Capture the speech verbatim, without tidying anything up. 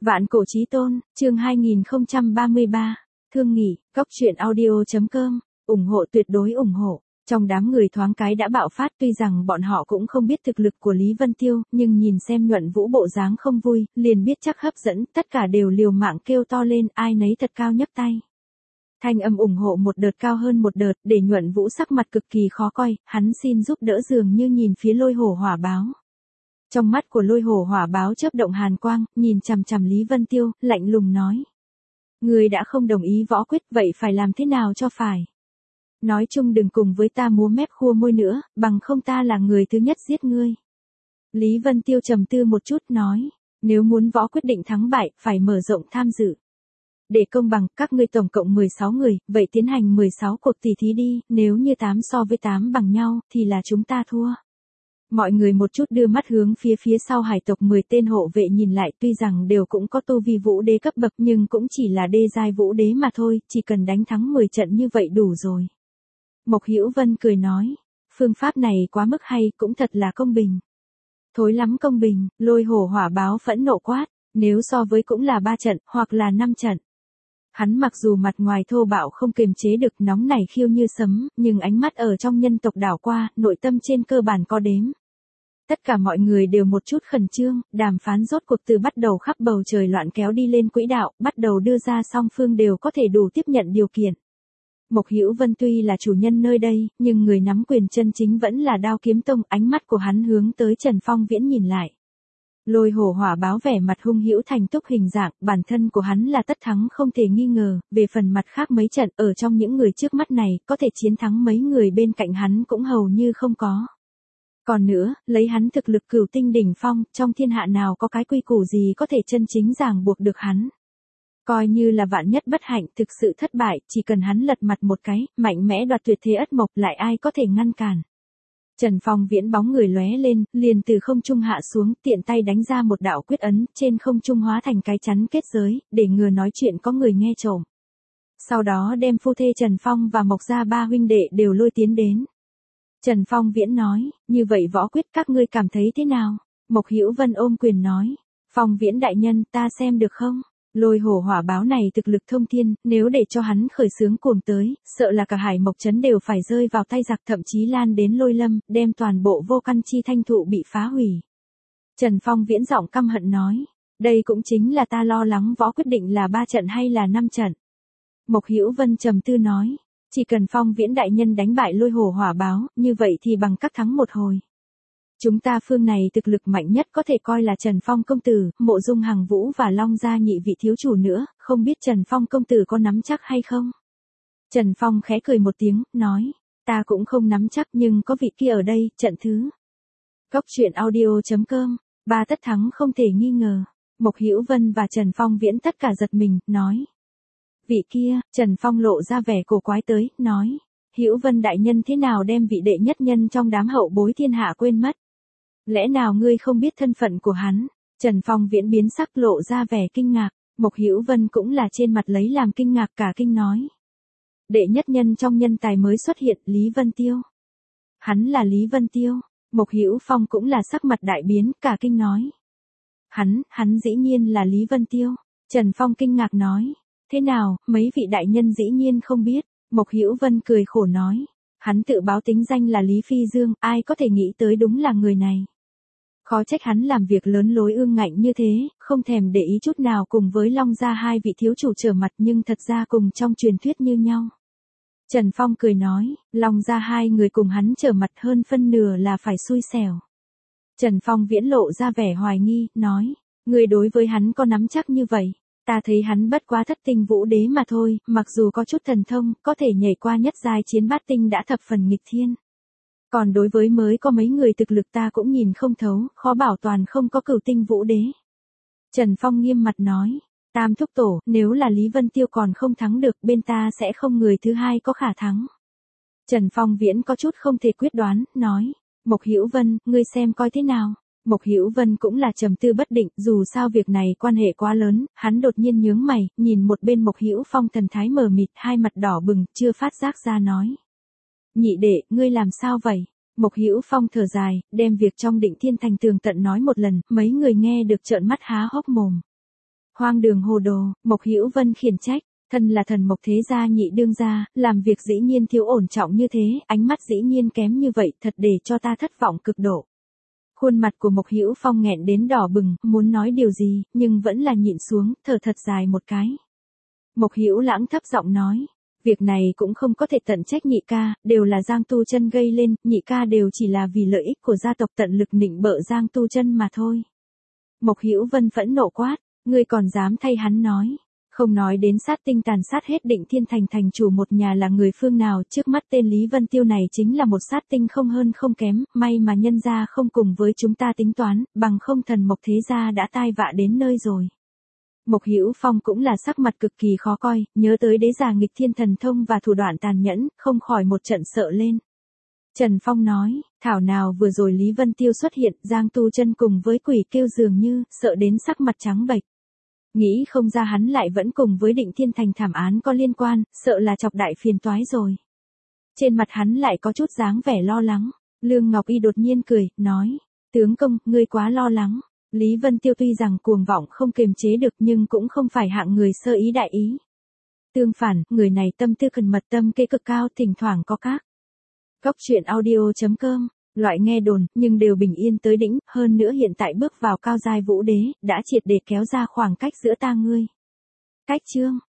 Vạn cổ chí tôn, chương hai nghìn không trăm ba mươi ba, thương nghỉ, cốc truyện audio.com, ủng hộ tuyệt đối ủng hộ. Trong đám người thoáng cái đã bạo phát, tuy rằng bọn họ cũng không biết thực lực của Lý Vân Tiêu, nhưng nhìn xem Nhuận Vũ bộ dáng không vui, liền biết chắc hấp dẫn, tất cả đều liều mạng kêu to lên, ai nấy thật cao nhấc tay. Thanh âm ủng hộ một đợt cao hơn một đợt, để Nhuận Vũ sắc mặt cực kỳ khó coi, hắn xin giúp đỡ dường như nhìn phía Lôi Hổ Hỏa Báo. Trong mắt của Lôi Hổ Hỏa Báo chớp động hàn quang, nhìn chằm chằm Lý Vân Tiêu, lạnh lùng nói: "Ngươi đã không đồng ý võ quyết, vậy phải làm thế nào cho phải? Nói chung đừng cùng với ta múa mép khua môi nữa, bằng không ta là người thứ nhất giết ngươi." Lý Vân Tiêu trầm tư một chút nói: "Nếu muốn võ quyết định thắng bại, phải mở rộng tham dự. Để công bằng, các ngươi tổng cộng mười sáu người, vậy tiến hành mười sáu cuộc tỷ thí đi, nếu như tám so với tám bằng nhau, thì là chúng ta thua." Mọi người một chút đưa mắt hướng phía phía sau hải tộc mười tên hộ vệ nhìn lại, tuy rằng đều cũng có tu vi vũ đế cấp bậc nhưng cũng chỉ là đê giai vũ đế mà thôi, chỉ cần đánh thắng mười trận như vậy đủ rồi. Mộc Hữu Vân cười nói: "Phương pháp này quá mức hay, cũng thật là công bình." "Thối lắm công bình." Lôi Hổ Hỏa Báo phẫn nộ quát: "Nếu so với cũng là ba trận, hoặc là năm trận." Hắn mặc dù mặt ngoài thô bạo không kiềm chế được, nóng nảy khiêu như sấm, nhưng ánh mắt ở trong nhân tộc đảo qua, nội tâm trên cơ bản có đếm. Tất cả mọi người đều một chút khẩn trương, đàm phán rốt cuộc từ bắt đầu khắp bầu trời loạn kéo đi lên quỹ đạo, bắt đầu đưa ra song phương đều có thể đủ tiếp nhận điều kiện. Mộc Hữu Vân tuy là chủ nhân nơi đây, nhưng người nắm quyền chân chính vẫn là Đao Kiếm Tông, ánh mắt của hắn hướng tới Trần Phong Viễn nhìn lại. Lôi Hổ Hỏa Báo vẻ mặt hung hữu thành túc hình dạng, bản thân của hắn là tất thắng không thể nghi ngờ, về phần mặt khác mấy trận ở trong những người trước mắt này, có thể chiến thắng mấy người bên cạnh hắn cũng hầu như không có. Còn nữa, lấy hắn thực lực cửu tinh đỉnh phong, trong thiên hạ nào có cái quy củ gì có thể chân chính ràng buộc được hắn. Coi như là vạn nhất bất hạnh thực sự thất bại, chỉ cần hắn lật mặt một cái, mạnh mẽ đoạt tuyệt thế ất mộc, lại ai có thể ngăn cản. Trần Phong Viễn bóng người lóe lên, liền từ không trung hạ xuống, tiện tay đánh ra một đạo quyết ấn, trên không trung hóa thành cái chắn kết giới, để ngừa nói chuyện có người nghe trộm. Sau đó đem phu thê Trần Phong và Mộc gia ba huynh đệ đều lôi tiến đến. Trần Phong Viễn nói: "Như vậy võ quyết các ngươi cảm thấy thế nào?" Mộc Hữu Vân ôm quyền nói: "Phong Viễn đại nhân, ta xem được không? Lôi Hổ Hỏa Báo này thực lực thông thiên, nếu để cho hắn khởi xướng cuồng tới, sợ là cả Hải Mộc trấn đều phải rơi vào tay giặc, thậm chí lan đến Lôi Lâm, đem toàn bộ Vô Căn Chi Thanh thụ bị phá hủy." Trần Phong Viễn giọng căm hận nói: "Đây cũng chính là ta lo lắng, võ quyết định là ba trận hay là năm trận." Mộc Hữu Vân trầm tư nói: "Chỉ cần Phong Viễn đại nhân đánh bại Lôi Hổ Hỏa Báo, như vậy thì bằng các thắng một hồi. Chúng ta phương này thực lực mạnh nhất có thể coi là Trần Phong công tử, Mộ Dung Hằng Vũ và Long gia nhị vị thiếu chủ nữa, không biết Trần Phong công tử có nắm chắc hay không?" Trần Phong khẽ cười một tiếng, nói: "Ta cũng không nắm chắc, nhưng có vị kia ở đây, trận thứ." Cốc truyện audio.com, ba tất thắng không thể nghi ngờ. Mộc Hữu Vân và Trần Phong Viễn tất cả giật mình, nói: "Vị kia?" Trần Phong lộ ra vẻ cổ quái tới, nói: "Hữu Vân đại nhân thế nào đem vị đệ nhất nhân trong đám hậu bối thiên hạ quên mất? Lẽ nào ngươi không biết thân phận của hắn?" Trần Phong Viễn biến sắc, lộ ra vẻ kinh ngạc. Mộc Hữu Vân cũng là trên mặt lấy làm kinh ngạc cả kinh, nói: "Đệ nhất nhân trong nhân tài mới xuất hiện, Lý Vân Tiêu." "Hắn là Lý Vân Tiêu?" Mộc Hữu Phong cũng là sắc mặt đại biến, cả kinh nói: Hắn, hắn dĩ nhiên là Lý Vân Tiêu." Trần Phong kinh ngạc nói: "Thế nào, mấy vị đại nhân dĩ nhiên không biết?" Mộc Hữu Vân cười khổ nói: "Hắn tự báo tính danh là Lý Phi Dương, ai có thể nghĩ tới đúng là người này. Khó trách hắn làm việc lớn lối ương ngạnh như thế, không thèm để ý chút nào cùng với Long gia hai vị thiếu chủ trở mặt, nhưng thật ra cùng trong truyền thuyết như nhau." Trần Phong cười nói: "Long gia hai người cùng hắn trở mặt, hơn phân nửa là phải xui xẻo." Trần Phong Viễn lộ ra vẻ hoài nghi, nói: "Người đối với hắn có nắm chắc như vậy? Ta thấy hắn bất quá thất tinh vũ đế mà thôi, mặc dù có chút thần thông, có thể nhảy qua nhất giai chiến bát tinh đã thập phần nghịch thiên. Còn đối với mới có mấy người thực lực ta cũng nhìn không thấu, khó bảo toàn không có cửu tinh vũ đế." Trần Phong nghiêm mặt nói: "Tam thúc tổ, nếu là Lý Vân Tiêu còn không thắng được, bên ta sẽ không người thứ hai có khả thắng." Trần Phong Viễn có chút không thể quyết đoán, nói: "Mộc Hữu Vân, ngươi xem coi thế nào?" Mộc Hữu Vân cũng là trầm tư bất định, dù sao việc này quan hệ quá lớn, hắn đột nhiên nhướng mày, nhìn một bên Mộc Hữu Phong thần thái mờ mịt, hai mặt đỏ bừng, chưa phát giác ra nói: "Nhị đệ, ngươi làm sao vậy?" Mộc Hữu Phong thở dài, đem việc trong Định Thiên Thành tường tận nói một lần, mấy người nghe được trợn mắt há hốc mồm. Hoang đường hồ đồ, Mộc Hữu Vân khiển trách, thân là thần Mộc thế gia nhị đương gia, làm việc dĩ nhiên thiếu ổn trọng như thế, ánh mắt dĩ nhiên kém như vậy, thật để cho ta thất vọng cực độ. Khuôn mặt của Mộc Hữu Phong nghẹn đến đỏ bừng, muốn nói điều gì, nhưng vẫn là nhịn xuống, thở thật dài một cái. Mộc Hữu Lãng thấp giọng nói, việc này cũng không có thể tận trách nhị ca, đều là Giang Tu Chân gây lên, nhị ca đều chỉ là vì lợi ích của gia tộc tận lực nịnh bợ Giang Tu Chân mà thôi. Mộc Hữu Vân phẫn nộ quát, ngươi còn dám thay hắn nói, không nói đến sát tinh tàn sát hết Định Thiên Thành thành chủ một nhà là người phương nào, trước mắt tên Lý Vân Tiêu này chính là một sát tinh không hơn không kém, may mà nhân gia không cùng với chúng ta tính toán, bằng không thần Mộc thế gia đã tai vạ đến nơi rồi. Mộc Hữu Phong cũng là sắc mặt cực kỳ khó coi, nhớ tới đế giả nghịch thiên thần thông và thủ đoạn tàn nhẫn, không khỏi một trận sợ lên. Trần Phong nói, thảo nào vừa rồi Lý Vân Tiêu xuất hiện, Giang Tu Chân cùng với quỷ kêu dường như, sợ đến sắc mặt trắng bệch. Nghĩ không ra hắn lại vẫn cùng với Định Thiên Thành thảm án có liên quan, sợ là chọc đại phiền toái rồi. Trên mặt hắn lại có chút dáng vẻ lo lắng, Lương Ngọc Y đột nhiên cười, nói, tướng công, ngươi quá lo lắng. Lý Vân Tiêu tuy rằng cuồng vọng không kiềm chế được nhưng cũng không phải hạng người sơ ý đại ý. Tương phản, người này tâm tư cần mật tâm kế cực cao, thỉnh thoảng có các góc truyện audio chấm com, loại nghe đồn, nhưng đều bình yên tới đỉnh, hơn nữa hiện tại bước vào cao giai vũ đế, đã triệt để kéo ra khoảng cách giữa ta ngươi. Cách chương